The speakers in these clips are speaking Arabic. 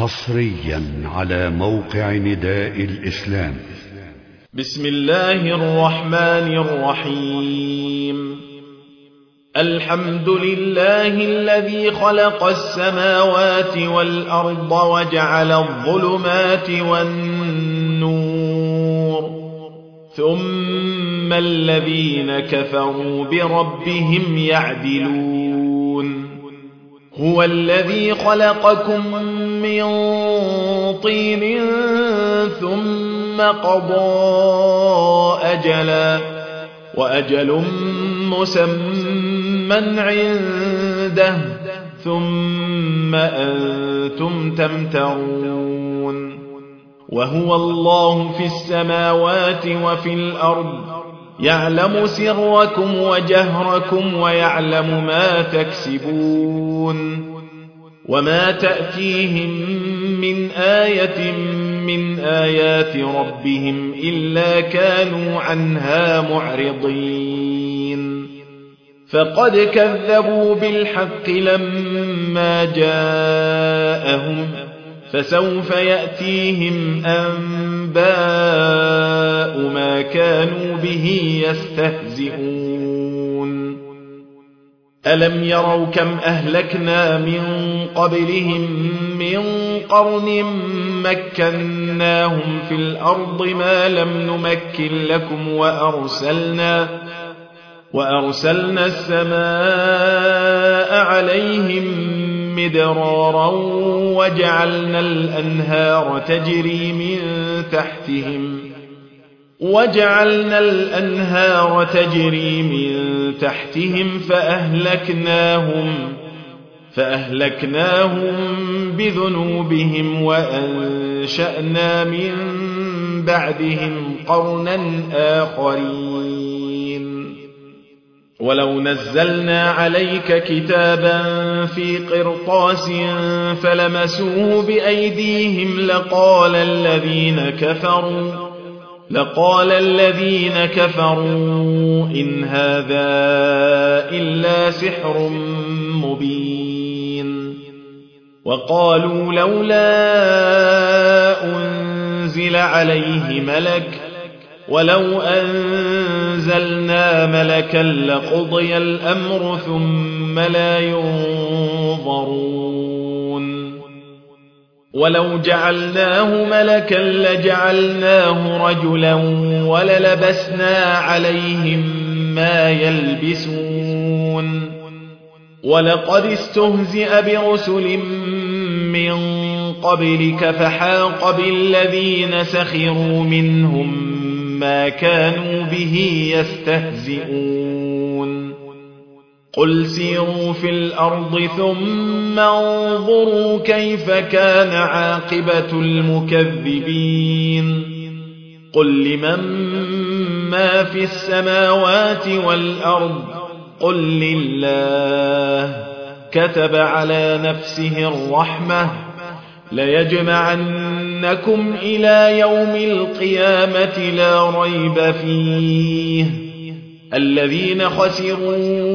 حصريا على موقع نداء الإسلام. بسم الله الرحمن الرحيم. الحمد لله الذي خلق السماوات والأرض وجعل الظلمات والنور، ثم الذين كفروا بربهم يعدلون. هو الذي خلقكم من طين ثم قضى أجلا، وأجل مسمى عنده، ثم أنتم تمترون. وهو الله في السماوات وفي الأرض، يعلم سركم وجهركم ويعلم ما تكسبون. وما تأتيهم من آية من آيات ربهم إلا كانوا عنها معرضين. فقد كذبوا بالحق لما جاءهم، فسوف يأتيهم أنباء ما كانوا به يستهزئون. ألم يروا كم أهلكنا من قبلهم من قرن مكناهم في الأرض ما لم نمكن لكم، وأرسلنا السماء عليهم مدرارا وجعلنا الأنهار تجري من تحتهم فأهلكناهم بذنوبهم وأنشأنا من بعدهم قرنا آخرين. ولو نزلنا عليك كتابا في قرطاس فلمسوه بأيديهم لقال الذين كفروا إن هذا إلا سحر مبين. وقالوا لولا أنزل عليه ملك، ولو أنزلنا ملكا لقضي الأمر ثم لا ينظرون. ولو جعلناه ملكا لجعلناه رجلا وللبسنا عليهم ما يلبسون. ولقد استهزئ برسل من قبلك فحاق بالذين سخروا منهم ما كانوا به يستهزئون. قل سيروا في الأرض ثم انظروا كيف كان عاقبة المكذبين. قل لمن ما في السماوات والأرض، قل لله. كتب على نفسه الرحمة ليجمعنكم إلى يوم القيامة لا ريب فيه. الذين خسروا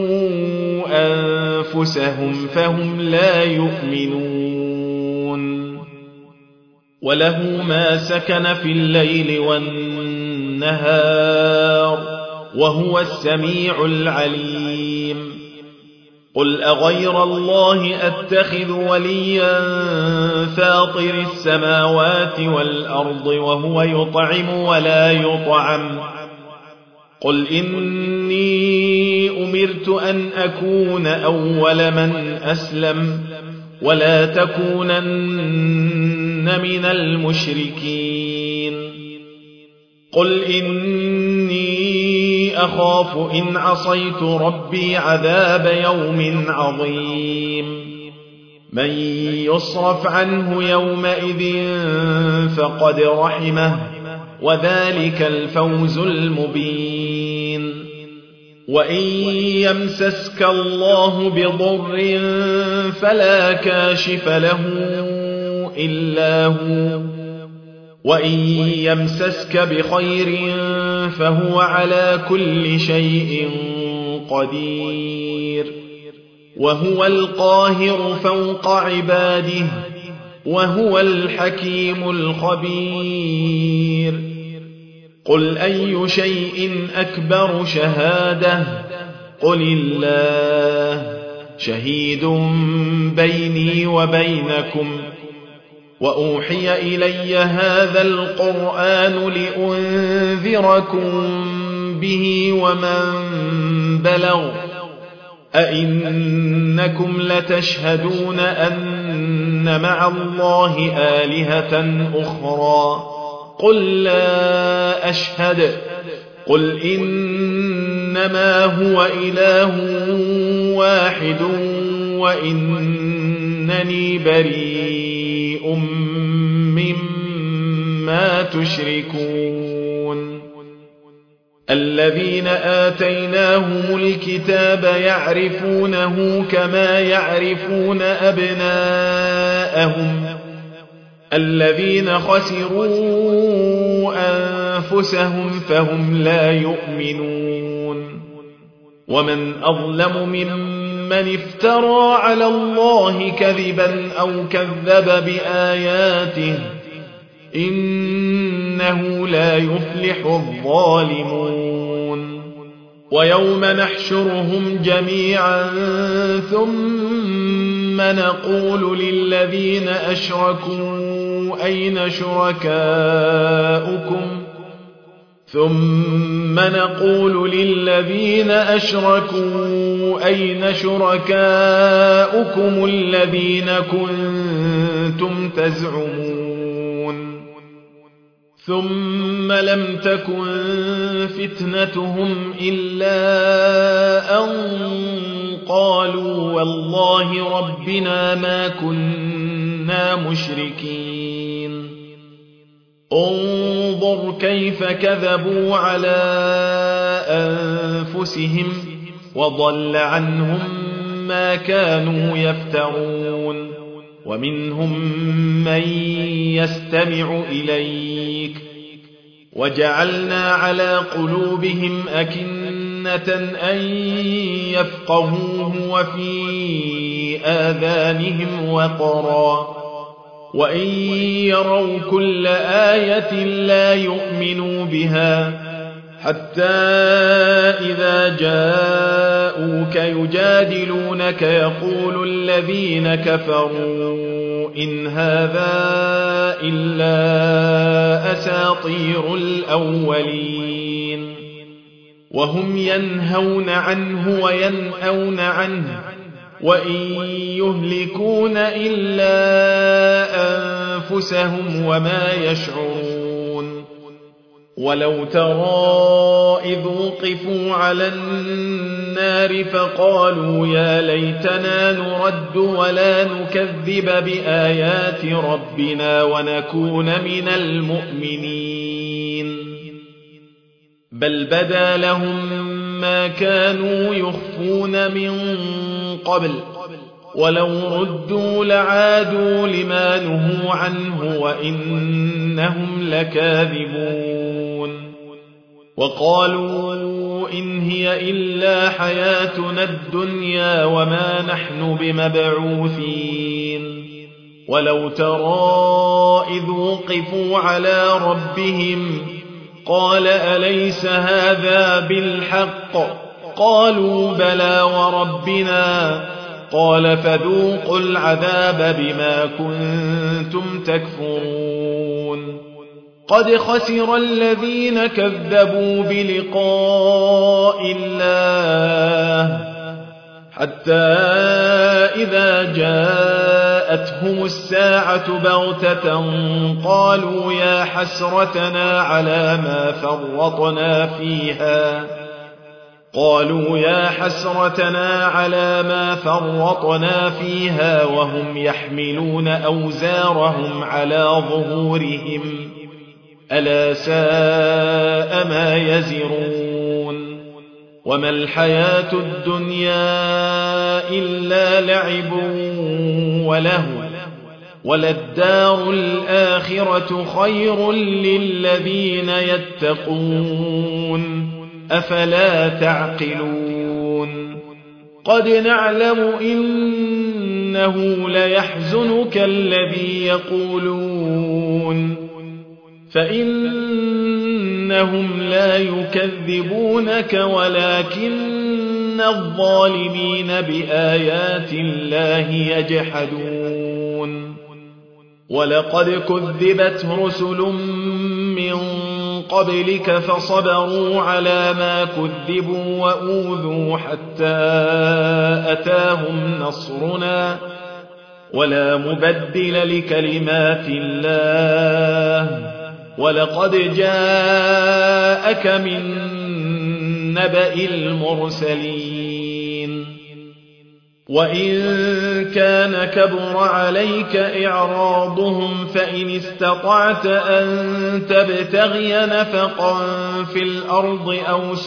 أنفسهم فهم لا يؤمنون. وله ما سكن في الليل والنهار وهو السميع العليم. قل أغير الله أتخذ وليا فاطر السماوات والأرض وهو يطعم ولا يطعم. قل إني أمرت أن أكون أول من أسلم ولا تكونن من المشركين. قل إني أخاف إن عصيت ربي عذاب يوم عظيم. من يصرف عنه يومئذ فقد رحمه، وذلك الفوز المبين. وإن يمسسك الله بضر فلا كاشف له إلا هو، وإن يمسسك بخير فهو على كل شيء قدير. وهو القاهر فوق عباده وهو الحكيم الخبير قل أي شيء أكبر شهادة قل الله شهيد بيني وبينكم وأوحي إلي هذا القرآن لأنذركم به ومن بلغ أئنكم لتشهدون أن مع الله آلهة أخرى قل لا أشهد قل إنما هو إله واحد وإنني بريء مما تشركون الذين آتيناهم الكتاب يعرفونه كما يعرفون أبناءهم الذين خسروا أنفسهم فهم لا يؤمنون ومن أظلم ممن افترى على الله كذبا أو كذب بآياته إنه لا يفلح الظالمون ويوم نحشرهم جميعا ثم نقول للذين أشركوا أين شركاؤكم الذين كنتم تزعمون ثم لم تكن فتنتهم إلا أن قالوا والله ربنا ما كنا مشركين انظر كيف كذبوا على أنفسهم وضل عنهم ما كانوا يفترون ومنهم من يستمع إليك وجعلنا على قلوبهم أكنة أن يفقهوه وفي آذانهم وقرا وإن يروا كل آية لا يؤمنوا بها حتى إذا جاءوك يجادلونك يقول الذين كفروا إن هذا إلا أساطير الأولين وهم ينهون عنه وينأون عنه وإن يهلكون إلا أنفسهم وما يشعرون ولو ترى إذ وقفوا على النار فقالوا يا ليتنا نرد ولا نكذب بآيات ربنا ونكون من المؤمنين بل بدا لهم ما كانوا يخفون من قبل ولو ردوا لعادوا لما نهوا عنه وإنهم لكاذبون وقالوا إن هي إلا حياتنا الدنيا وما نحن بمبعوثين ولو ترى إذ وقفوا على ربهم قال أليس هذا بالحق قالوا بلى وربنا قال فذوقوا العذاب بما كنتم تكفرون قد خسر الذين كذبوا بلقاء الله حتى إذا جاءتهم الساعة بغتة قالوا يا حسرتنا على ما فرطنا فيها وهم يحملون أوزارهم على ظهورهم ألا ساء ما يزرون وما الحياة الدنيا إلا لعب ولهو وللدار الآخرة خير للذين يتقون أفلا تعقلون قد نعلم إن إنه ليحزنك الذي يقولون فإنهم لا يكذبونك ولكن الظالمين بآيات الله يجحدون ولقد كذبت رسل من قبلك فصبروا على ما كذبوا وأوذوا حتى أتاهم نصرنا ولا مبدل لكلمات الله ولقد جاءك من نبأ المرسلين وإن كان كبر عليك إعراضهم فإن استطعت أن تبتغي نفقا في الأرض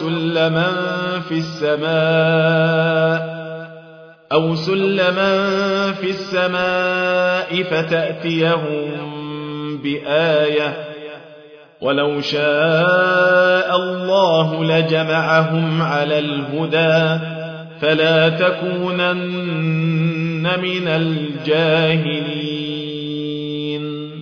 أو سلما في السماء فتأتيهم بآية ولو شاء الله لجمعهم على الهدى فلا تكونن من الجاهلين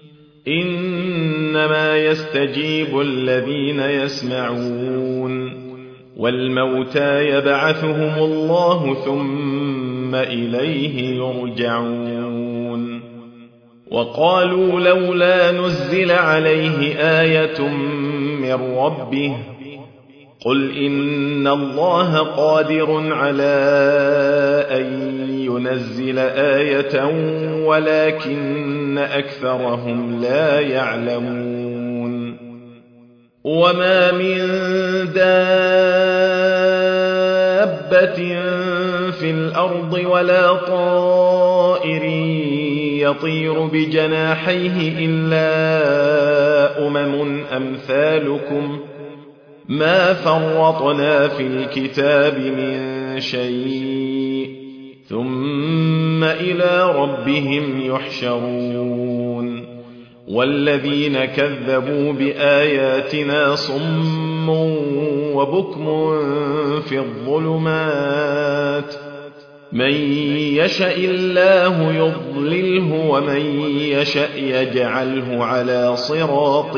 إنما يستجيب الذين يسمعون والموتى يبعثهم الله ثم إليه يرجعون وقالوا لولا نزل عليه آية من ربه قل إن الله قادر على أن ينزل آية ولكن أكثرهم لا يعلمون وما من دابة في الأرض ولا طائر يطير بجناحيه إلا أمثالكم ما فرطنا في الكتاب من شيء ثم إلى ربهم يحشرون والذين كذبوا بآياتنا صم وبكم في الظلمات من يشاء الله يضلله ومن يشاء يجعله على صراط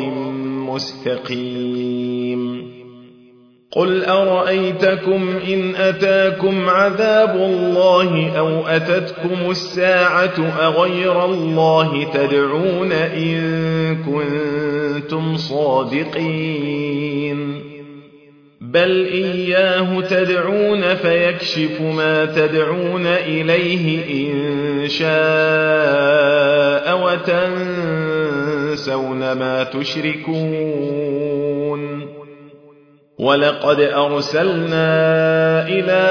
مستقيم قل أرأيتكم إن أتاكم عذاب الله أو أتتكم الساعة أغير الله تدعون إن كنتم صادقين بل إياه تدعون فيكشف ما تدعون إليه إن شاء وتنسون ما تشركون ولقد أرسلنا إلى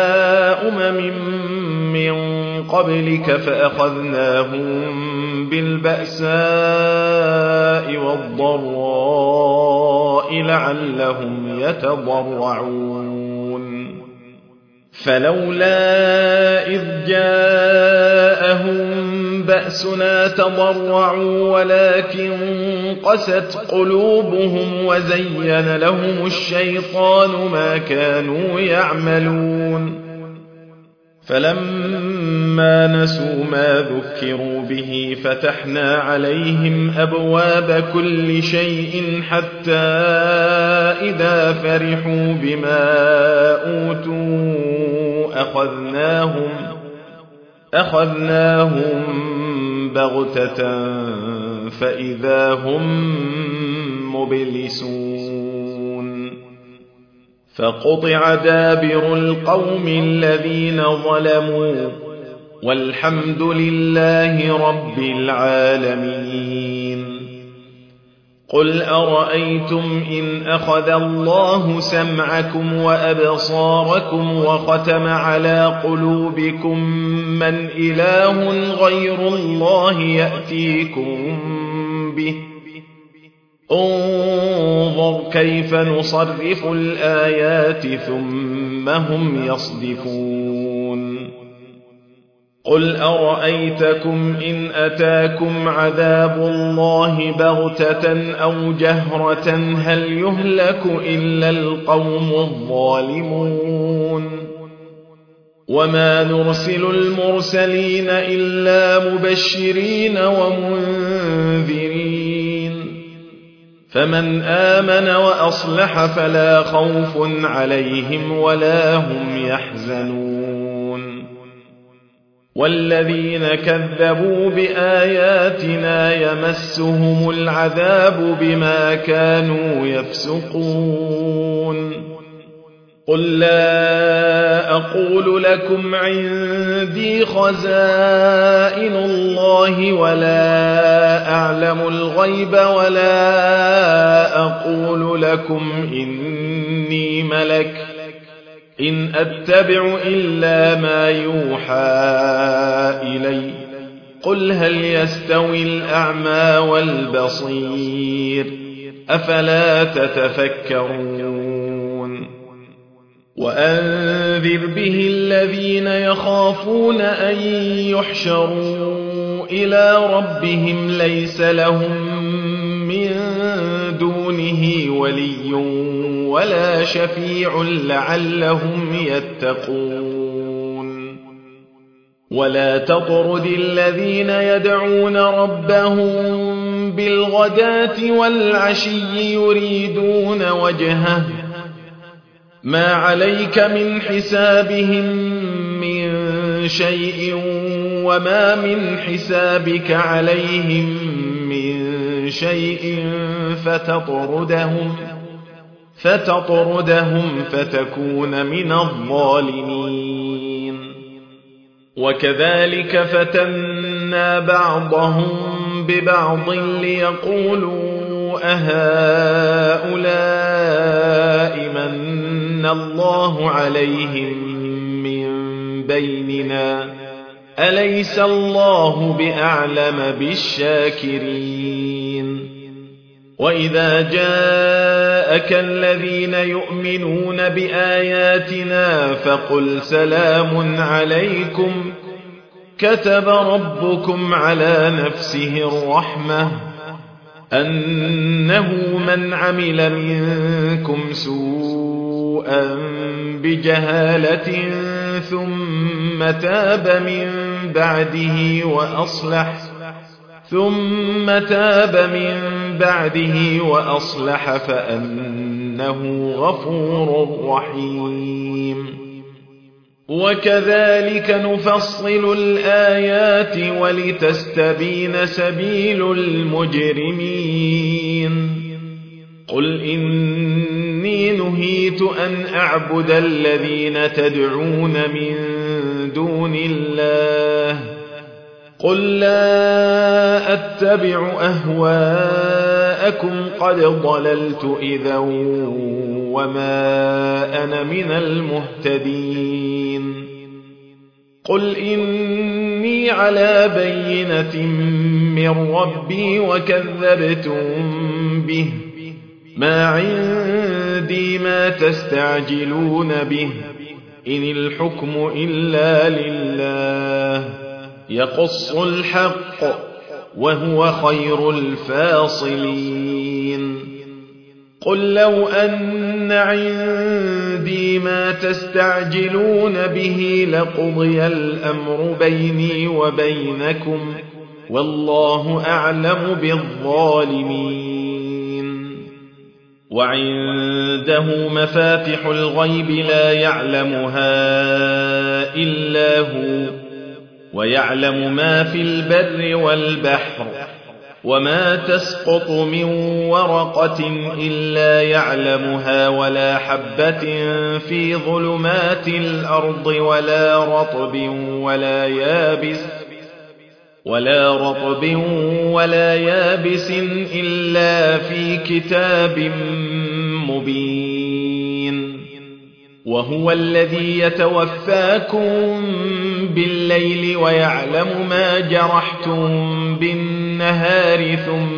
من قبلك فأخذناهم بالبأساء والضراء لعلهم يتضرعون فلولا إذ جاءهم بأسنا تضرعوا ولكن قست قلوبهم وزين لهم الشيطان ما كانوا يعملون فلما نسوا ما ذكروا به فتحنا عليهم أبواب كل شيء حتى إذا فرحوا بما أوتوا أخذناهم بغتة فإذا هم مبلسون فقطع دابر القوم الذين ظلموا والحمد لله رب العالمين قل أرأيتم إن أخذ الله سمعكم وأبصاركم وختم على قلوبكم من إله غير الله يأتيكم به انظر كيف نصرف الآيات ثم هم يصدفون قل أرأيتكم إن أتاكم عذاب الله بغتة أو جهرة هل يهلك إلا القوم الظالمون وما نرسل المرسلين إلا مبشرين ومنذرين فمن آمن وأصلح فلا خوف عليهم ولا هم يحزنون والذين كذبوا بآياتنا يمسهم العذاب بما كانوا يفسقون قل لا أقول لكم عندي خزائن الله ولا أعلم الغيب ولا أقول لكم إني ملك إن أتبع إلا ما يوحى إلي قل هل يستوي الأعمى والبصير أفلا تتفكرون وأنذر به الذين يخافون أن يحشروا إلى ربهم ليس لهم من دونه ولي ولا شفيع لعلهم يتقون ولا تطرد الذين يدعون ربهم بالغداة والعشي يريدون وجهه ما عليك من حسابهم من شيء وما من حسابك عليهم من شيء فتطردهم فتكون من الظالمين وكذلك فتنا بعضهم ببعض ليقولوا أهؤلاء من الله عليهم من بيننا أليس الله بأعلم بالشاكرين وإذا جاءك الذين يؤمنون بآياتنا فقل سلام عليكم كتب ربكم على نفسه الرحمة أنه من عمل منكم سوءا بجهالة ثم تاب من بعده وأصلح فأنه غفور رحيم وكذلك نفصل الآيات ولتستبين سبيل المجرمين قل إني نهيت أن أعبد الذين تدعون من دون الله قل لا أتبع أهواءكم قد ضللت إذا وما أنا من المهتدين قل إني على بينة من ربي وكذبتم به ما عندي ما تستعجلون به إن الحكم إلا لله يقص الحق وهو خير الفاصلين قل لو أن عندي ما تستعجلون به لقضي الأمر بيني وبينكم والله أعلم بالظالمين وعنده مفاتح الغيب لا يعلمها إلا هو ويعلم ما في البر والبحر وما تسقط من ورقة إلا يعلمها ولا حبة في ظلمات الأرض ولا رطب ولا يابس إلا في كتاب مبين وهو الذي يتوفاكم بالليل ويعلم ما جرحتم بالنهار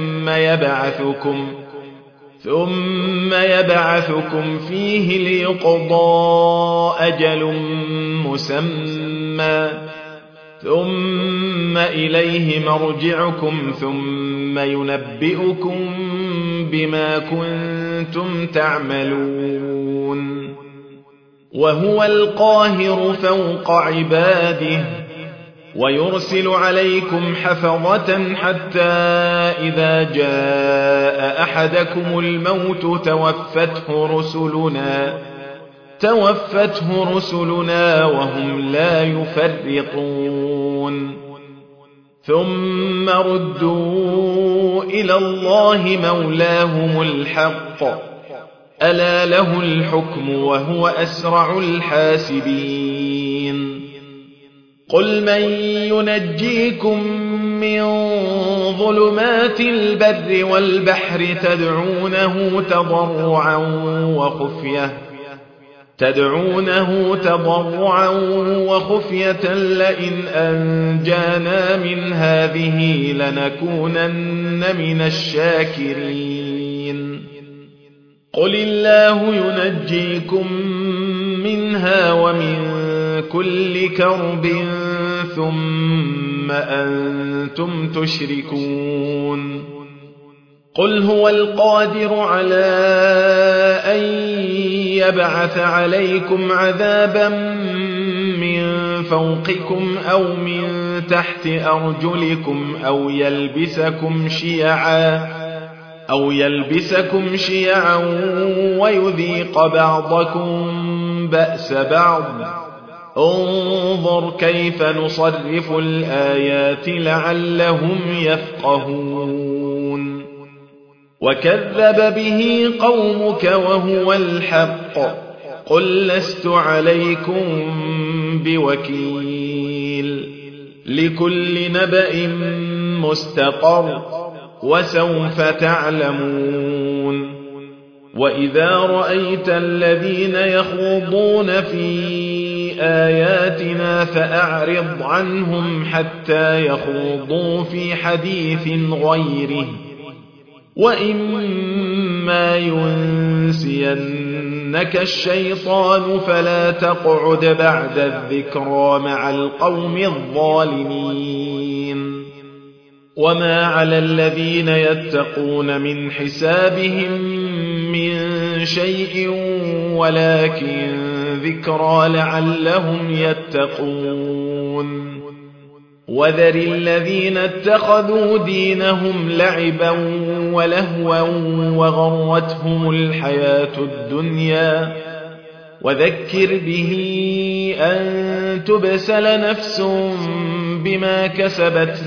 ثم يبعثكم فيه ليقضى أجل مسمى ثم إليه مرجعكم ثم ينبئكم بما كنتم تعملون وهو القاهر فوق عباده ويرسل عليكم حفظة حتى إذا جاء أحدكم الموت توفته رسلنا وهم لا يفرطون ثم ردوا إلى الله مولاهم الحق ألا له الحكم وهو أسرع الحاسبين قل من ينجيكم من ظلمات البر والبحر تدعونه تضرعا وخفية لئن أنجانا من هذه لنكونن من الشاكرين قل الله ينجيكم منها ومن كل كرب ثم أنتم تشركون قل هو القادر على أن يبعث عليكم عذابا من فوقكم أو من تحت أرجلكم أو يلبسكم شيعا ويذيق بعضكم بأس بعض انظر كيف نصرف الآيات لعلهم يفقهون وكذب به قومك وهو الحق قل لست عليكم بوكيل لكل نبأ مستقر وسوف تعلمون وإذا رأيت الذين يخوضون في آياتنا فأعرض عنهم حتى يخوضوا في حديث غيره وإما ينسينك الشيطان فلا تقعد بعد الذكرى مع القوم الظالمين وما على الذين يتقون من حسابهم من شيء ولكن ذكرى لعلهم يتقون وذر الذين اتخذوا دينهم لعبا ولهوا وغرتهم الحياة الدنيا وذكر به أن تبسل نفس بما كسبت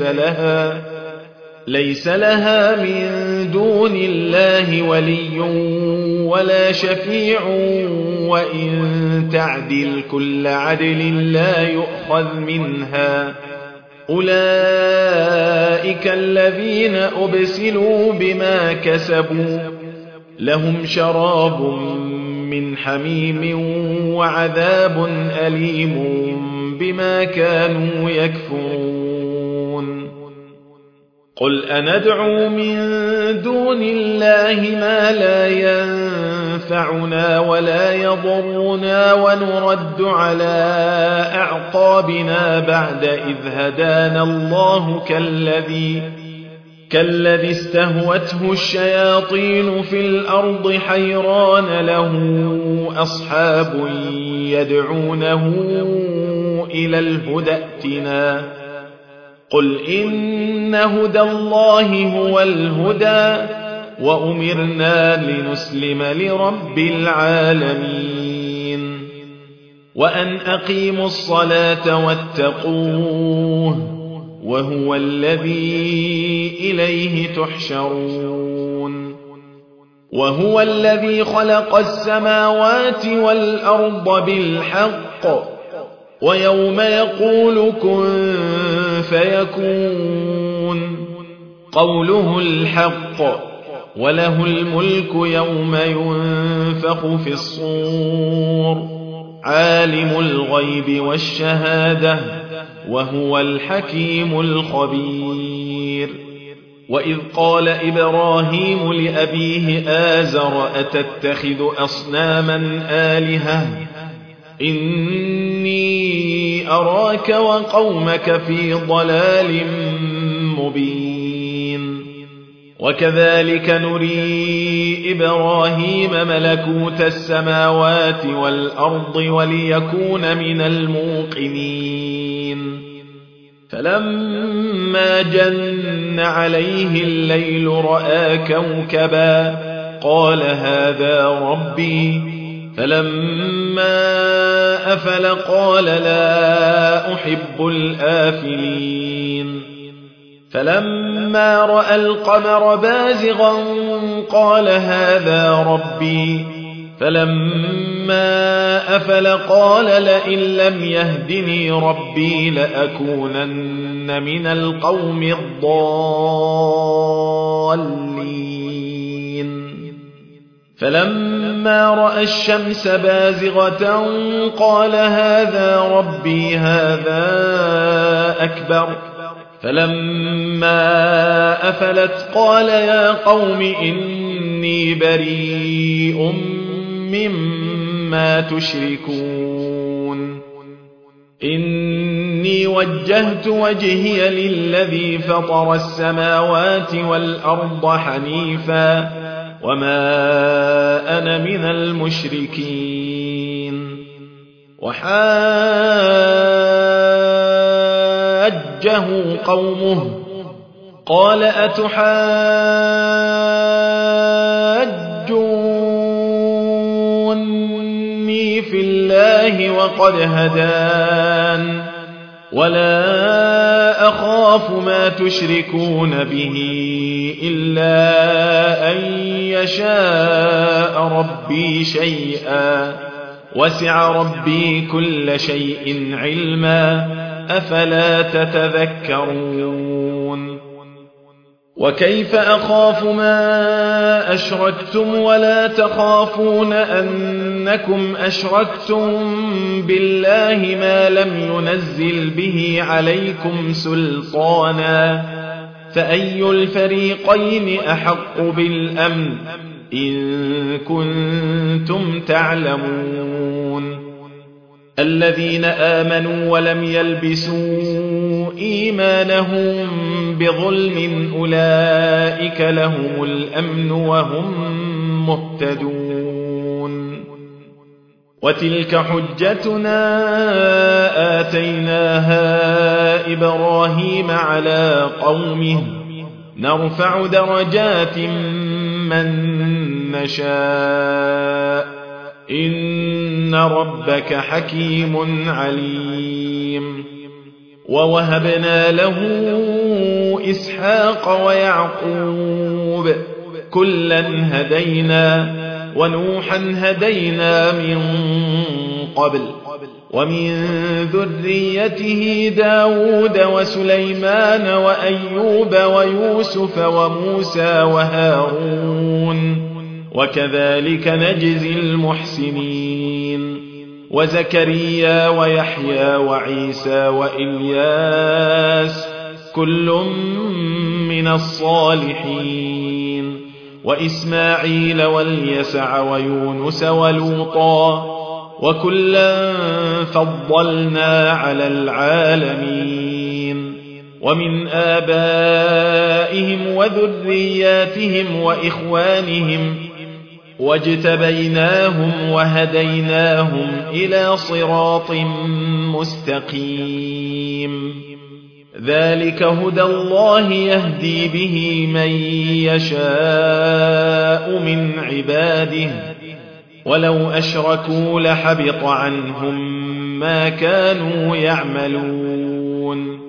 ليس لها من دون الله ولي ولا شفيع وإن تعدل كل عدل لا يؤخذ منها أولئك الذين أبسلوا بما كسبوا لهم شراب من حميم وعذاب أليم بما كانوا يكفرون قل أندعو من دون الله ما لا ينفعنا ولا يضرنا ونرد على أعقابنا بعد إذ هدانا الله كالذي استهوته الشياطين في الأرض حيران له أصحاب يدعونه إلى الهدى ائتنا قل إن هدى الله هو الهدى وأمرنا لنسلم لرب العالمين وأن أقيموا الصلاة واتقوه وهو الذي إليه تحشرون وهو الذي خلق السماوات والأرض بالحق ويوم يقول كن فيكون قوله الحق وله الملك يوم ينفخ في الصور عالم الغيب والشهادة وهو الحكيم الخبير وإذ قال إبراهيم لأبيه آزر أتتخذ أصناما آلهة إني أراك وقومك في ضلال مبين وكذلك نري إبراهيم ملكوت السماوات والأرض وليكون من الموقنين فلما جن عليه الليل رأى كوكبا قال هذا ربي فلما أفل قال لا أحب الآفلين فلما رأى القمر بازغا قال هذا ربي فلما أفل قال لئن لم يهدني ربي لأكونن من القوم الضالين فلما رأى الشمس بازغة قال هذا ربي هذا أكبر فلما أفلت قال يا قوم إني بريء مما تشركون إني وجهت وجهي للذي فطر السماوات والأرض حنيفا وما أنا من المشركين وحاجه قومه قال أتحاجوني في الله وقد هدان ولا أخاف ما تشركون به إلا أن يشاء ربي شيئا وسع ربي كل شيء علما أفلا تتذكرون وكيف أخاف ما أشركتم ولا تخافون أنكم أشركتم بالله ما لم ينزل به عليكم سلطانا فأي الفريقين أحق بالأمن إن كنتم تعلمون الذين آمنوا ولم يلبسوا إيمانهم بظلم أولئك لهم الأمن وهم مهتدون وتلك حجتنا آتيناها إبراهيم على قومه نرفع درجات من نشاء إن ربك حكيم عليم ووهبنا له إسحاق ويعقوب كلا هدينا ونوحا هدينا من قبل ومن ذريته داود وسليمان وأيوب ويوسف وموسى وهارون وكذلك نجزي المحسنين وزكريا ويحيى وعيسى وإلياس كل من الصالحين وإسماعيل واليسع ويونس ولوطا وكلا فضلنا على العالمين ومن آبائهم وذرياتهم وإخوانهم واجتبيناهم وهديناهم إلى صراط مستقيم ذلك هدى الله يهدي به من يشاء من عباده ولو أشركوا لحبط عنهم ما كانوا يعملون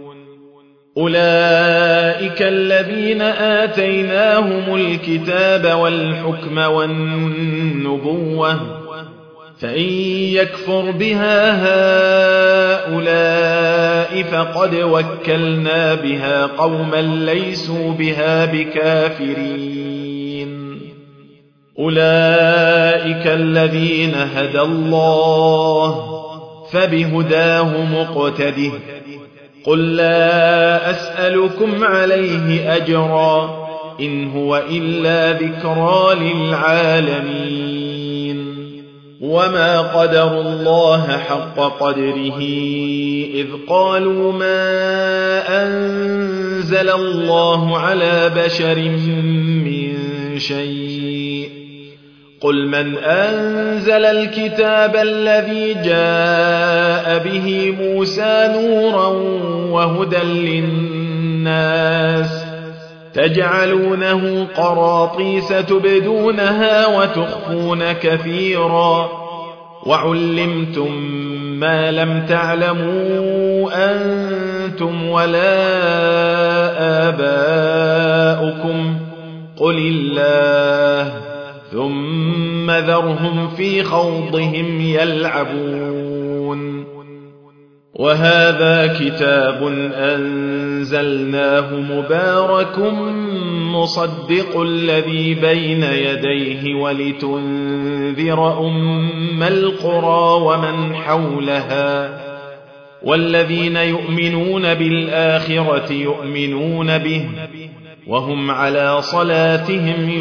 أولئك الذين آتيناهم الكتاب والحكم والنبوة فإن يكفر بها هؤلاء فقد وكلنا بها قوما ليسوا بها بكافرين أولئك الذين هدى الله فبهداه مقتده قل لا أسألكم عليه أجرا إن هو إلا ذكرى للعالمين وما قدروا الله حق قدره إذ قالوا ما أنزل أنزل الله على بشر من شيء قل من أنزل الكتاب الذي جاء به موسى نورا وهدى للناس تجعلونه قراطيس تبدونها وتخفون كثيرا وعلمتم ما لم تعلموا أنتم ولا آباؤكم قل الله ثم ذرهم في خوضهم يلعبون وهذا كتاب أنزلناه مبارك مصدق الذي بين يديه ولتنذر أم القرى ومن حولها والذين يؤمنون بالآخرة يؤمنون به وهم على صلاتهم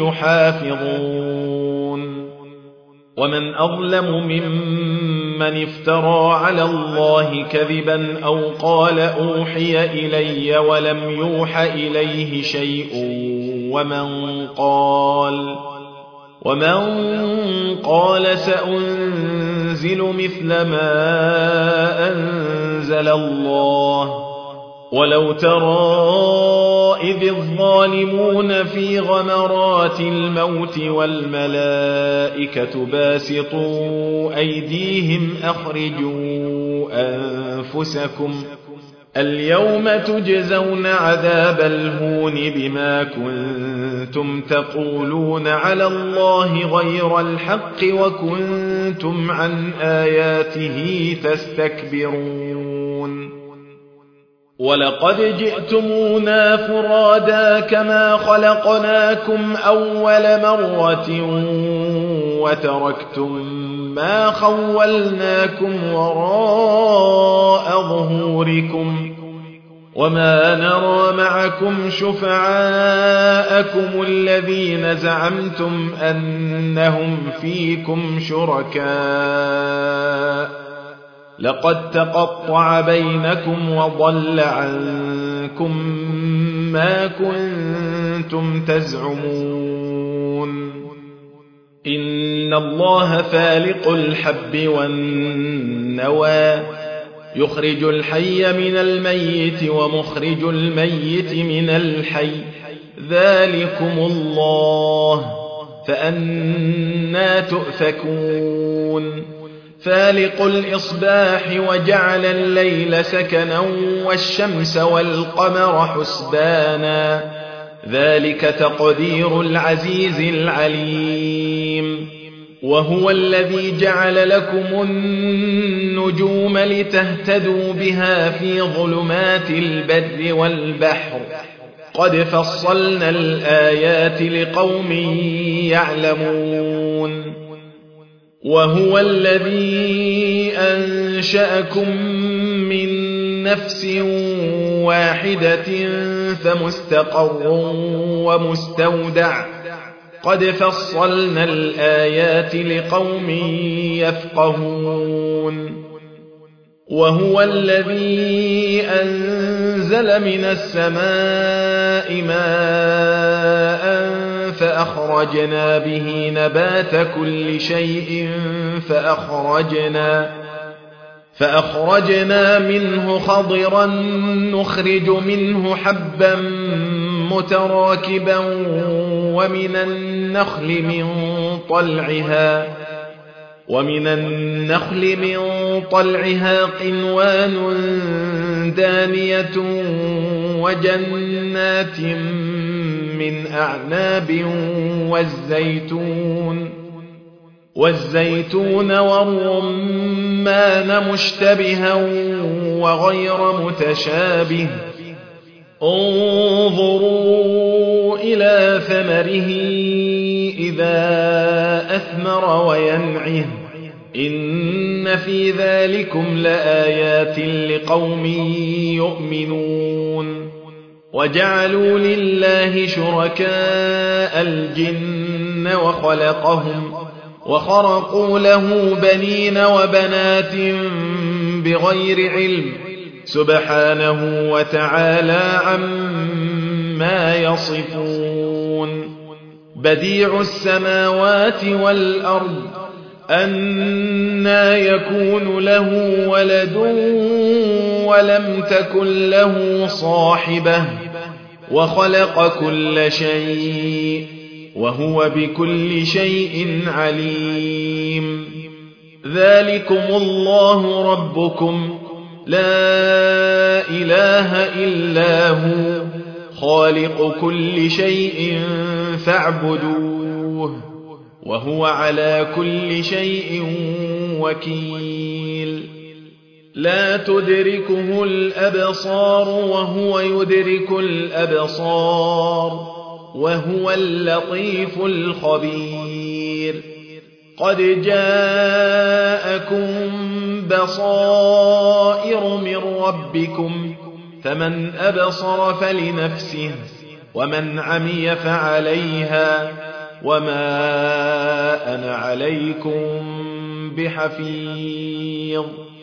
يحافظون ومن أظلم ممن افترى على الله كذبا أو قال أوحي إلي ولم يوح إليه شيء ومن قال سأنزل مثل ما أنزل الله ولو ترى إذ الظالمون في غمرات الموت والملائكة باسطوا أيديهم أخرجوا أنفسكم اليوم تجزون عذاب الهون بما كنتم تقولون على الله غير الحق وكنتم عن آياته تستكبرون ولقد جئتمونا فرادا كما خلقناكم أول مرة وتركتم ما خولناكم وراء ظهوركم وما نرى معكم شفعاءكم الذين زعمتم أنهم فيكم شركاء لقد تقطع بينكم وضل عنكم ما كنتم تزعمون إن الله فالق الحب والنوى يخرج الحي من الميت ومخرج الميت من الحي ذلكم الله فأنى تؤفكون فالق الإصباح وجعل الليل سكنا والشمس والقمر حسبانا ذلك تقدير العزيز العليم وهو الذي جعل لكم النجوم لتهتدوا بها في ظلمات البر والبحر قد فصلنا الآيات لقوم يعلمون وهو الذي أنشأكم من نفس واحدة فمستقر ومستودع قد فصلنا الآيات لقوم يفقهون وهو الذي أنزل من السماء ماء فأخرجنا به نبات كل شيء فأخرجنا منه خضرا نخرج منه حبا متراكبا ومن النخل من طلعها قنوان دانية وجنات من أعناب والزيتون والرمان مشتبها وغير متشابه انظروا إلى ثمره إذا أثمر وينعه إن في ذلكم لآيات لقوم يؤمنون وجعلوا لله شركاء الجن وخلقهم وخرقوا له بنين وبنات بغير علم سبحانه وتعالى عما يصفون بديع السماوات والأرض أنى يكون له ولد ولم تكن له صاحبة وخلق كل شيء وهو بكل شيء عليم ذلكم الله ربكم لا إله إلا هو خالق كل شيء فاعبدوه وهو على كل شيء وكيل لا تدركه الأبصار وهو يدرك الأبصار وهو اللطيف الخبير قد جاءكم بصائر من ربكم فمن أبصر فلنفسه ومن عمي فعليها وما أنا عليكم بحفيظ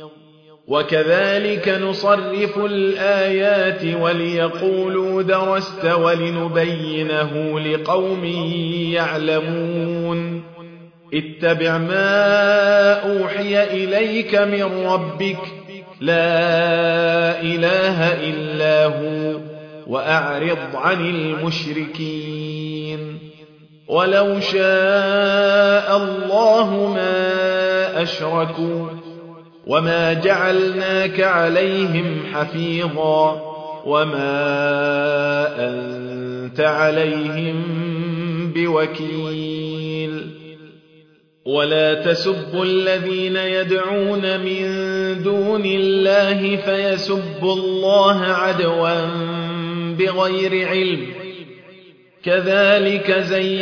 وكذلك نصرف الآيات وليقولوا درست ولنبينه لقوم يعلمون اتبع ما أوحي إليك من ربك لا إله إلا هو وأعرض عن المشركين ولو شاء الله ما أشركوا وما جعلناك عليهم حفيظا وما أنت عليهم بوكيل ولا تسبوا الذين يدعون من دون الله فيسبوا الله عدوا بغير علم كذلك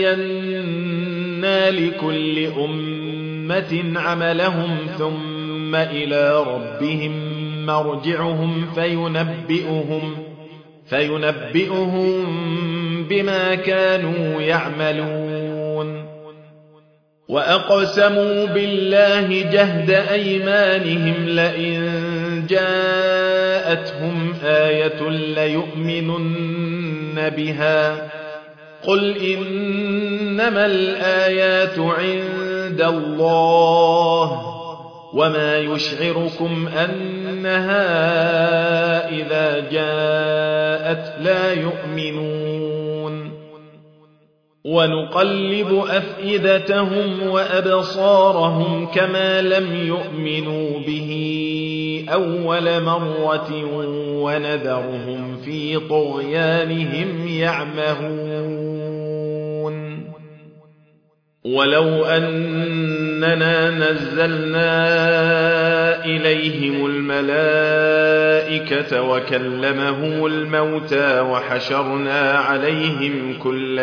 زينا لكل أمة عملهم ثم إلى ربهم مرجعهم فينبئهم بما كانوا يعملون وأقسموا بالله جهد أيمانهم لئن جاءتهم آية ليؤمنن بها قل إنما الآيات عند الله وما يشعركم أنها إذا جاءت لا يؤمنون ونقلب أفئدتهم وأبصارهم كما لم يؤمنوا به أول مرة ونذرهم في طغيانهم يعمهون ولو أننا نزلنا إليهم الملائكة وكلمهم الموتى وحشرنا عليهم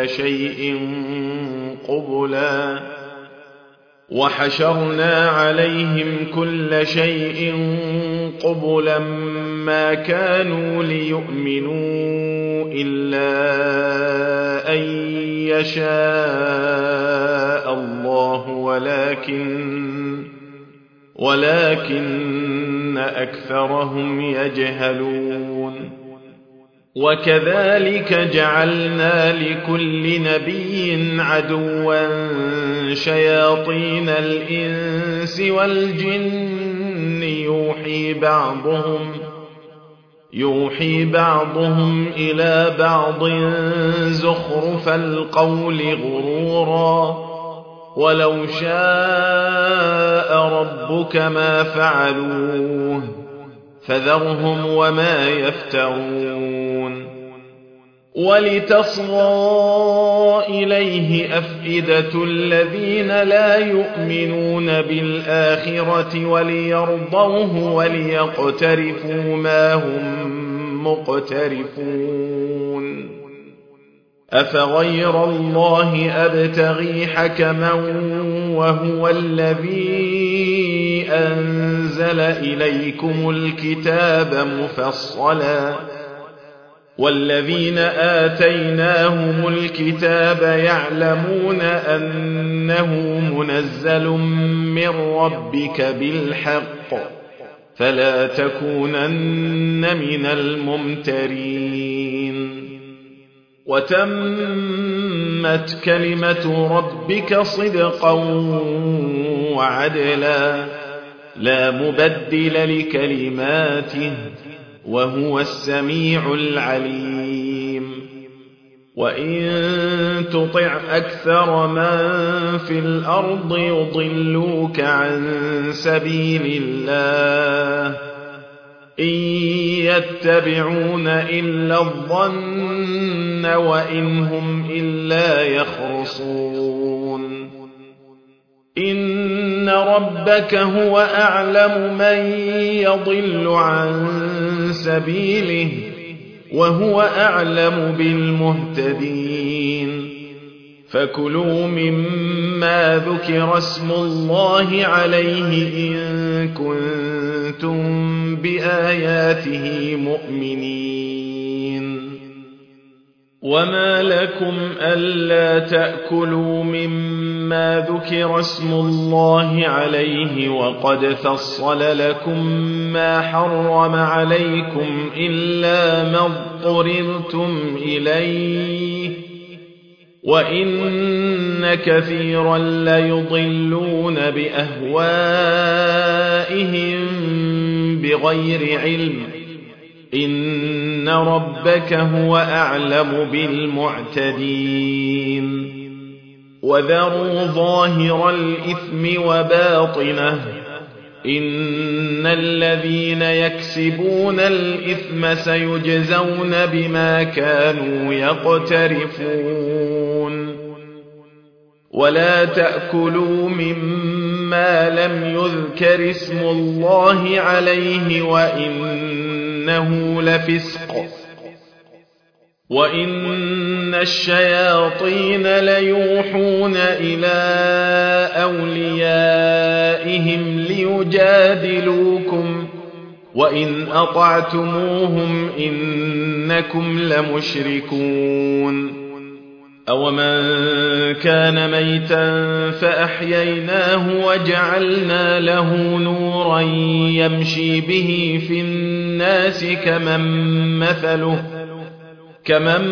كل شيء قبلا ما كانوا ليؤمنوا إلا أن يشاء الله ولكن أكثرهم يجهلون وكذلك جعلنا لكل نبي عدوا شياطين الإنس والجن يوحي بعضهم إلى بعض زخرف القول غرورا ولو شاء ربك ما فعلوه فذرهم وما يفترون ولتصغى إليه أفئدة الذين لا يؤمنون بالآخرة وليرضوه وليقترفوا ما هم مقترفون أفغير الله أبتغي حكما وهو الذي أنزل إليكم الكتاب مفصلا والذين آتيناهم الكتاب يعلمون أنه منزل من ربك بالحق فلا تكونن من الممترين وتمت كلمة ربك صدقا وعدلا لا مبدل لكلماته وهو السميع العليم وإن تطع أكثر من في الأرض يضلوك عن سبيل الله إن يتبعون إلا الظن وإن هم إلا يخرصون إن ربك هو أعلم من يضل عن سبيله وهو أعلم بالمهتدين فكلوا مما ذكر اسم الله عليه إن كنتم بآياته مؤمنين وما لكم ألا تأكلوا مما ذكر اسم الله عليه وقد فصل لكم ما حرم عليكم إلا ما اضطررتم إليه وإن كثيرا ليضلون بأهوائهم بغير علم إن ربك هو أعلم بالمعتدين وذروا ظاهر الإثم وباطنه إن الذين يكسبون الإثم سيجزون بما كانوا يقترفون ولا تأكلوا مما لم يذكر اسم الله عليه وإنه لفسق وإن الشياطين ليوحون إلى أوليائهم ليجادلوكم وإن أطعتموهم إنكم لمشركون أومن كان ميتا فأحييناه وجعلنا له نورا يمشي به في الناس كمن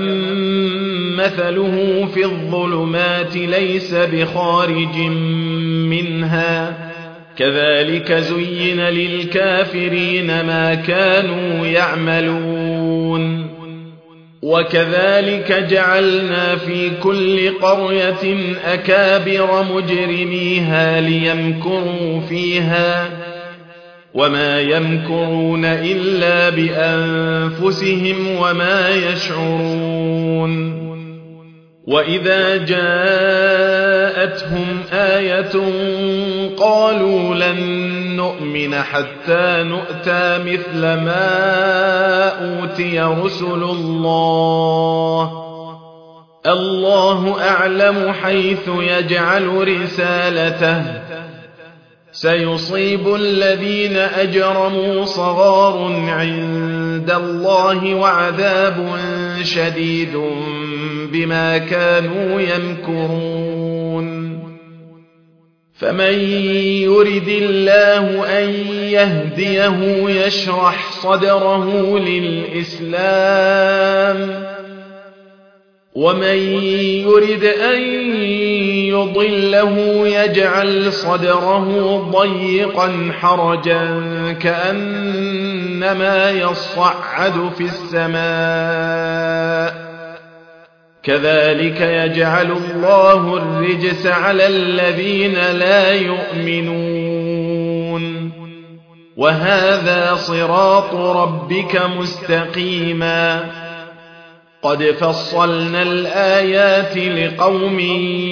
مثله في الظلمات ليس بخارج منها كذلك زين للكافرين ما كانوا يعملون وكذلك جعلنا في كل قرية أكابر مجرميها ليمكروا فيها وما يمكرون إلا بأنفسهم وما يشعرون وإذا جاءتهم آية قالوا لن نؤمن حتى نؤتى مثل ما أوتي رسل الله أعلم حيث يجعل رسالته سيصيب الذين أجرموا صغار عند الله وعذاب شديد بما كانوا يمكرون فمن يرد الله أن يهديه يشرح صدره للإسلام ومن يرد أن يضله يجعل صدره ضيقا حرجا كأنما يصعد في السماء كذلك يجعل الله الرجس على الذين لا يؤمنون وهذا صراط ربك مستقيما قد فصلنا الآيات لقوم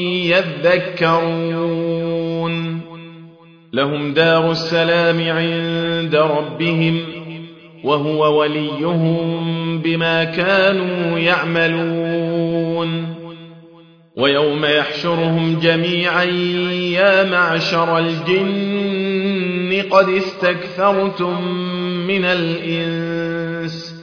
يذكرون لهم دار السلام عند ربهم وهو وليهم بما كانوا يعملون ويوم يحشرهم جميعا يا معشر الجن قد استكثرتم من الإنس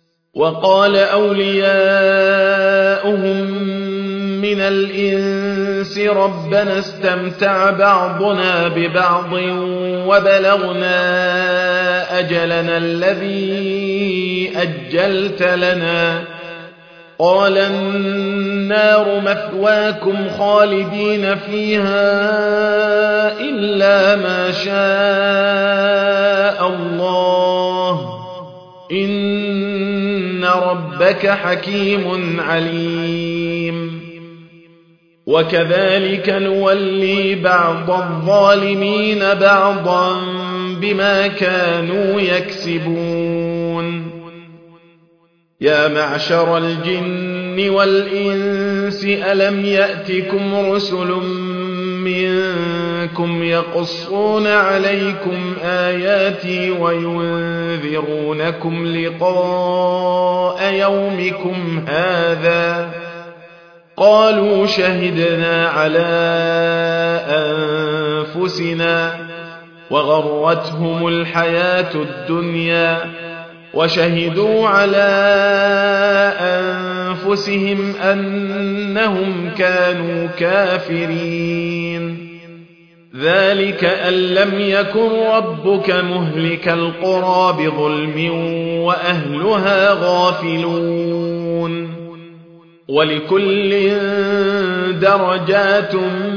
وقال أولياؤهم من الإنس الإنس ربنا استمتع بعضنا ببعض وبلغنا أجلنا الذي أجلت لنا قال النار مثواكم خالدين فيها إلا ما شاء الله إن ربك حكيم عليم وكذلك نولي بعض الظالمين بعضا بما كانوا يكسبون يا معشر الجن والإنس ألم يأتكم رسل منكم يقصون عليكم آياتي وينذرونكم لقاء يومكم هذا قالوا شهدنا على أنفسنا وغرتهم الحياة الدنيا وشهدوا على أنفسهم أنهم كانوا كافرين ذلك أن لم يكن ربك مهلك القرى بظلم وأهلها غافلون ولكل درجات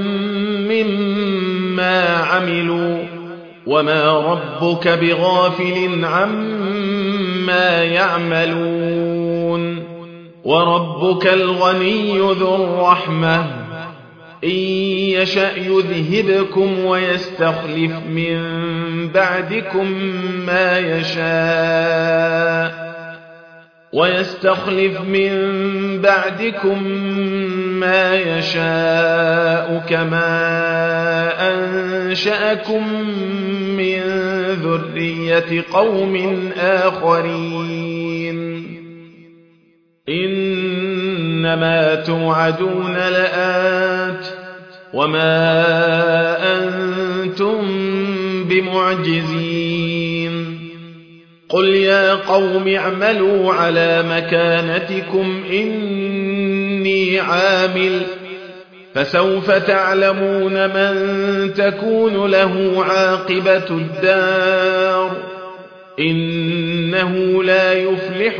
مما عملوا وما ربك بغافل عما يعملون وربك الغني ذو الرحمة إن يشأ يذهبكم ويستخلف من بعدكم ما يشاء كما أنشأكم من ذرية قوم آخرين إنما توعدون لآت وما أنتم بمعجزين قل يا قوم اعملوا على مكانتكم إني عامل فسوف تعلمون من تكون له عاقبة الدار إنه لا يفلح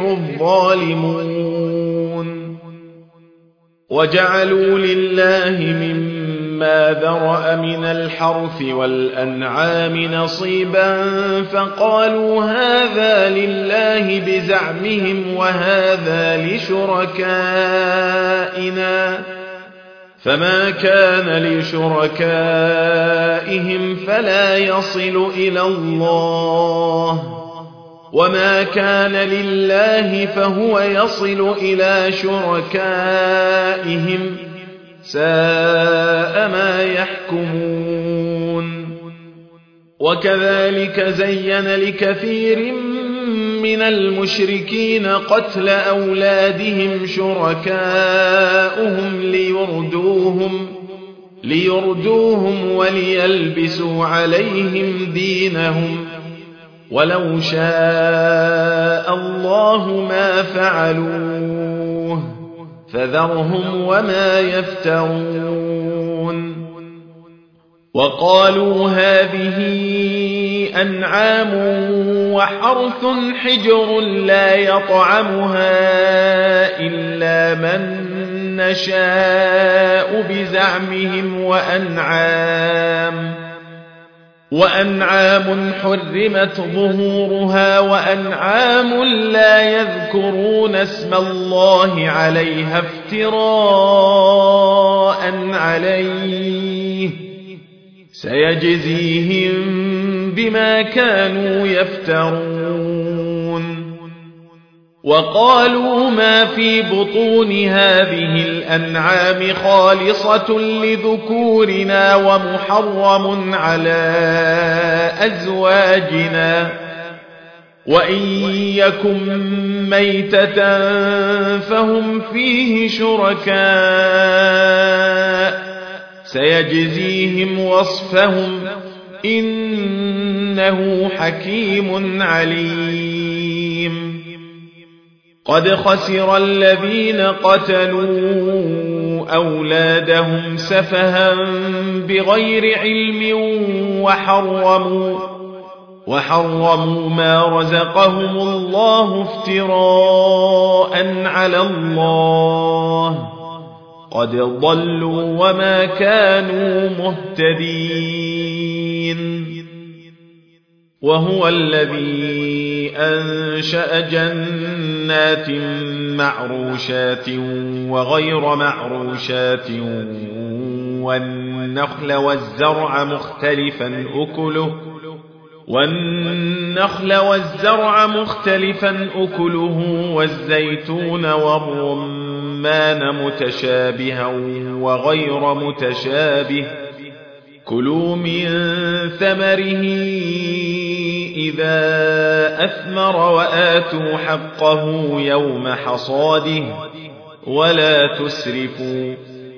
الظالمون وجعلوا لله مما ذرأ من الحرث والأنعام نصيبا فقالوا هذا لله بزعمهم وهذا لشركائنا فما كان لشركائهم فلا يصل إلى الله وما كان لله فهو يصل إلى شركائهم ساء ما يحكمون وكذلك زين لكثير من المشركين قتل أولادهم شركاؤهم ليردوهم وليلبسوا عليهم دينهم ولو شاء الله ما فعلوه فذرهم وما يفترون وقالوا هذه أنعام وحرث حجر لا يطعمها إلا من نشاء بزعمهم وأنعام حرمت ظهورها وأنعام لا يذكرون اسم الله عليها افتراء عليه سيجزيهم بما كانوا يفترون وقالوا ما في بطون هذه الأنعام خالصة لذكورنا ومحرم على أزواجنا وإن يكن ميتة فهم فيه شركاء سيجزيهم وصفهم إنه حكيم عليم قد خسر الذين قتلوا أولادهم سفها بغير علم وحرموا ما رزقهم الله افتراء على الله قد ضلوا وما كانوا مهتدين. وهو الذي أنشأ جنات معروشات وغير معروشات والنخل والزرع مختلفا أكله والزيتون والرمان متشابها وغير متشابه كلوا من ثمره إذا أثمر وآتوا حقه يوم حصاده ولا تسرفوا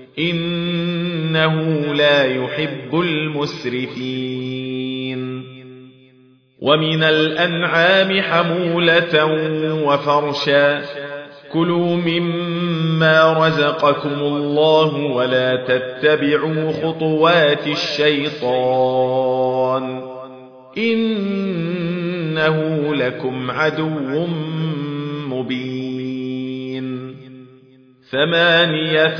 إنه لا يحب المسرفين. ومن الأنعام حمولة وفرشا كلوا مما رزقكم الله ولا تتبعوا خطوات الشيطان إنه لكم عدو مبين. 8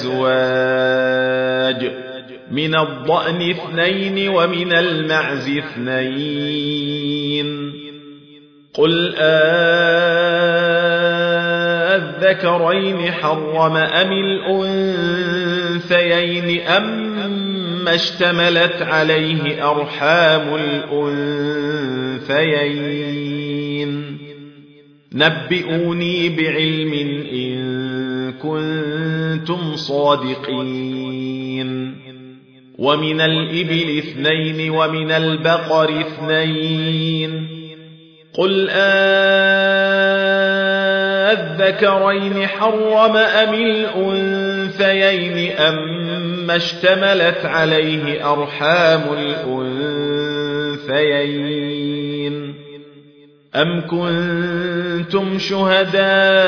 أزواج من الضأن 2 ومن المعز 2 قل الذكرين حرم أم الأنثيين أم اشتملت عليه أرحام الأنثيين نبئوني بعلم إن كنتم صادقين. ومن الإبل 2 ومن البقر 2 قل الذكرين حرم أم الأنثيين أم اشتملت عليه أرحام الأنثيين أم كنتم شهداء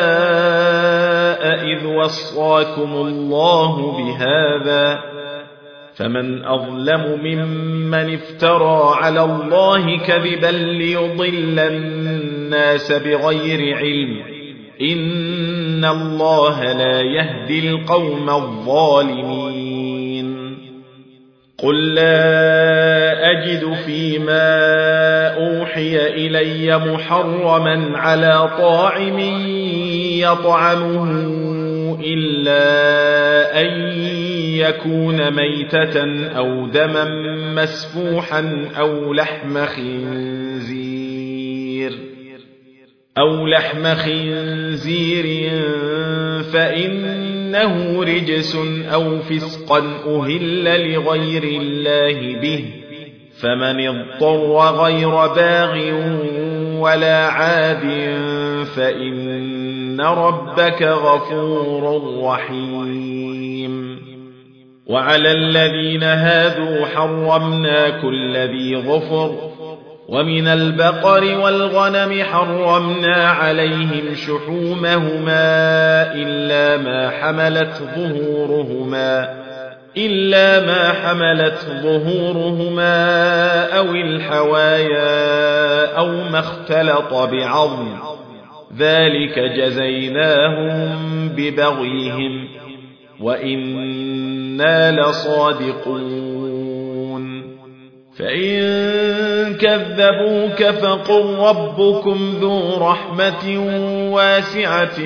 إذ وصاكم الله بهذا فمن أظلم ممن افترى على الله كذبا ليضل الناس بغير علم إن الله لا يهدي القوم الظالمين. قل لا أجد فيما أوحي إلي محرما على طاعم يطعمه إلا أن يكون ميتة أو دما مسفوحا أو لحم خنزير فإنه رجس أو فسقا أهل لغير الله به فمن اضطر غير باغ ولا عاد فإن ربك غفور رحيم. وعلى الذين هادوا حرمنا كل ذي ظفر ومن البقر والغنم حرمنا عليهم شحومهما إلا ما حملت ظهورهما أو الحوايا أو ما اختلط بعظم ذلك جزيناهم ببغيهم وإنا لصادقون. فإن كذبوك فقل ربكم ذو رحمة واسعة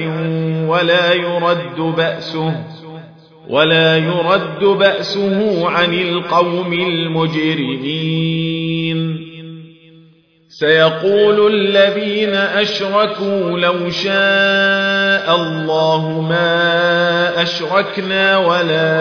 ولا يرد بأسه عن القوم المجرمين. سيقول الذين أشركوا لو شاء الله ما أشركنا ولا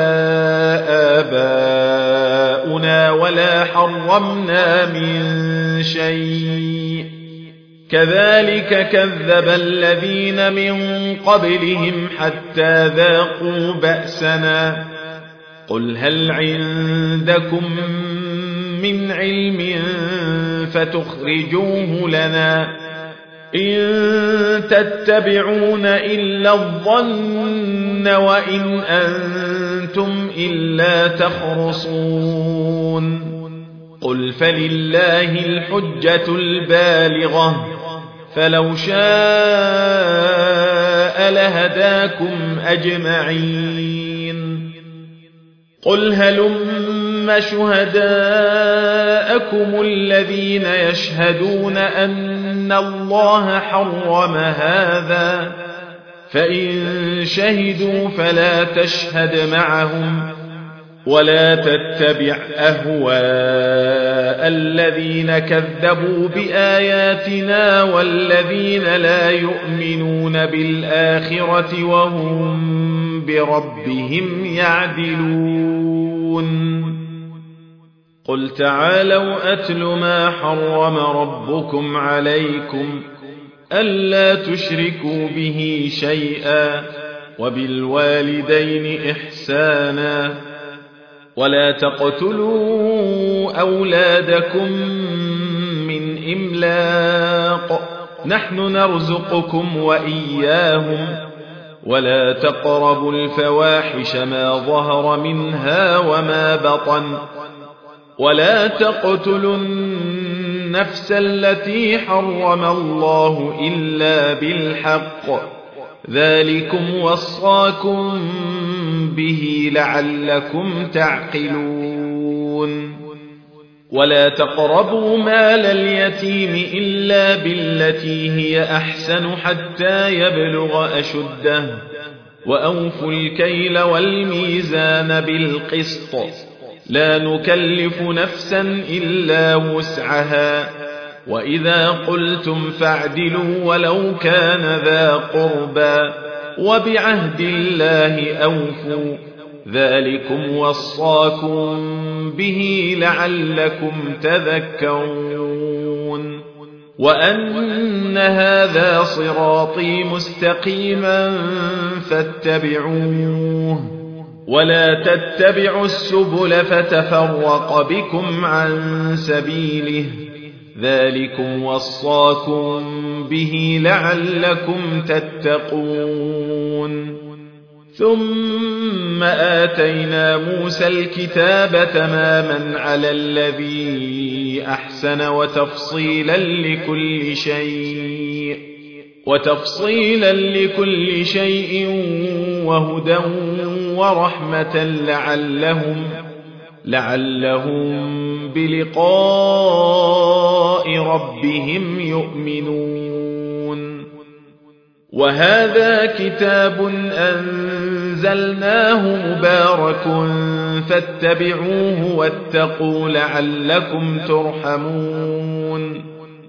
آباؤنا ولا حرمنا من شيء كذلك كذب الذين من قبلهم حتى ذاقوا بأسنا. قل هل عندكم من علم فتخرجوه لنا إن تتبعون إلا الظن وإن أنتم إلا تخرصون قل فلله الحجة البالغة فلو شاء لهداكم أجمعين قل هلم شهداءكم الذين يشهدون أن الله حرم هذا فإن شهدوا فلا تشهد معهم ولا تتبع أهواء الذين كذبوا بآياتنا والذين لا يؤمنون بالآخرة وهم بربهم يعدلون قل تعالوا أتل ما حرم ربكم عليكم ألا تشركوا به شيئا وبالوالدين إحسانا ولا تقتلوا أولادكم من إملاق نحن نرزقكم وإياهم ولا تقربوا الفواحش ما ظهر منها وما بطن ولا تقتلوا النفس التي حرم الله إلا بالحق ذلكم وصاكم به لعلكم تعقلون ولا تقربوا مال اليتيم إلا بالتي هي أحسن حتى يبلغ أشده وأوفوا الكيل والميزان بالقسط لا نكلف نفسا إلا وسعها وإذا قلتم فاعدلوا ولو كان ذا قربى وبعهد الله أوفوا ذلكم وصاكم به لعلكم تذكرون وأن هذا صراطي مستقيما فاتبعوه ولا تتبعوا السبل فتفرق بكم عن سبيله ذلكم وصاكم به لعلكم تتقون ثم آتينا موسى الكتاب تماما على الذي أحسن وتفصيلا لكل شيء وهدى ورحمة لعلهم بلقاء ربهم يؤمنون وهذا كتاب أنزلناه مبارك فاتبعوه واتقوا لعلكم ترحمون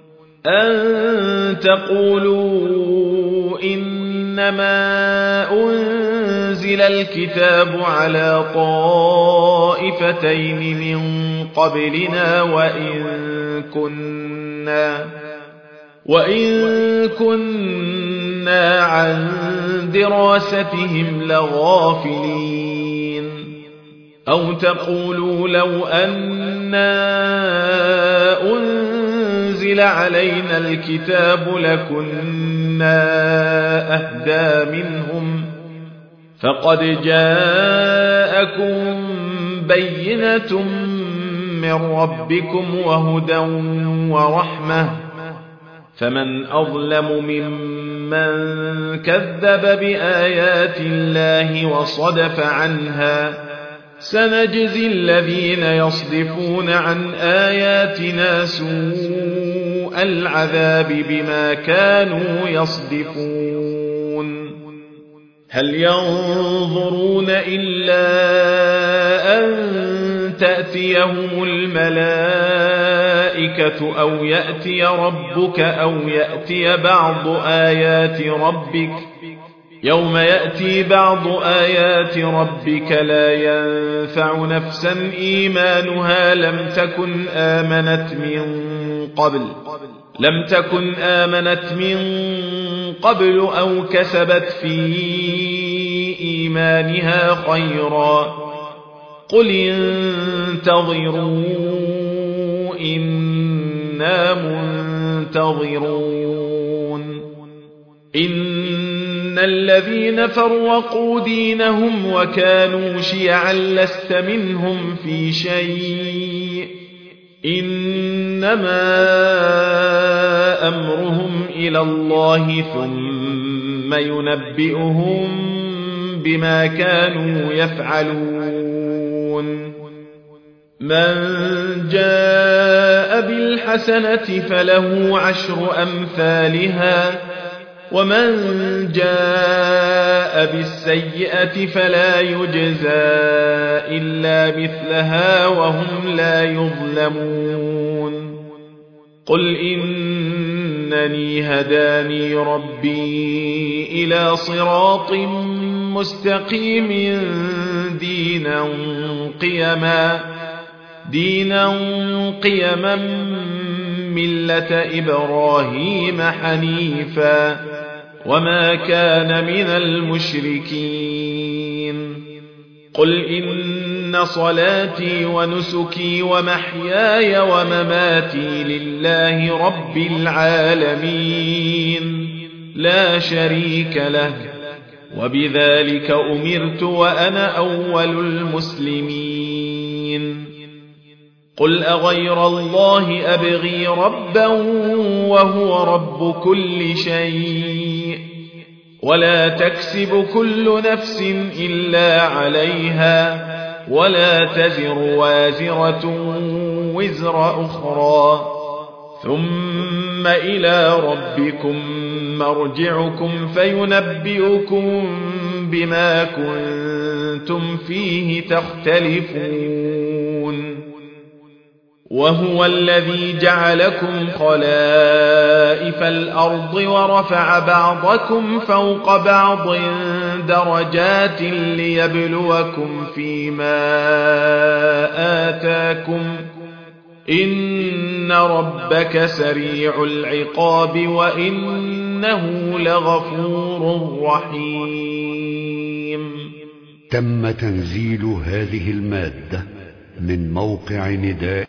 أن تقولوا إنما أنزل الكتاب على طائفتين من قبلنا وإن كنا عن دراستهم لغافلين أو تقولوا لو أنا أنزل علينا الكتاب لكنا أهدى منهم فقد جاءكم بينة من ربكم وهدى ورحمة فمن أظلم ممن كذب بآيات الله وصدف عنها سنجزي الذين يصدفون عن آياتنا سوء العذاب بما كانوا يصدفون هل ينظرون إلا أن تأتيهم الملائكة أو يأتي ربك أو يأتي بعض آيات ربك يوم يأتي بعض آيات ربك لا ينفع نفسا إيمانها لم تكن آمنت من قبل أو كسبت في إيمانها خيرا قل انتظروا إنا منتظرون إن الذين فرقوا دينهم وكانوا شيعا لست منهم في شيء إنما أمرهم إلى الله ثم ينبئهم بما كانوا يفعلون من جاء بالحسنة فله 10 أمثالها ومن جاء بالسيئة فلا يجزى إلا مثلها وهم لا يظلمون قل إنني هداني ربي إلى صراط مستقيم دينا قيما ملة إبراهيم حنيفا وما كان من المشركين قل إن صلاتي ونسكي ومحياي ومماتي لله رب العالمين لا شريك له وبذلك أمرت وأنا أول المسلمين قل أغير الله أبغي ربا وهو رب كل شيء ولا تكسب كل نفس إلا عليها ولا تزر وازرة وزر أخرى ثم إلى ربكم مرجعكم فينبئكم بما كنتم فيه تختلفون وهو الذي جعلكم خلائف الأرض ورفع بعضكم فوق بعض درجات ليبلوكم فيما آتاكم إن ربك سريع العقاب وإنه لغفور رحيم. تم تنزيل هذه المادة من موقع نداء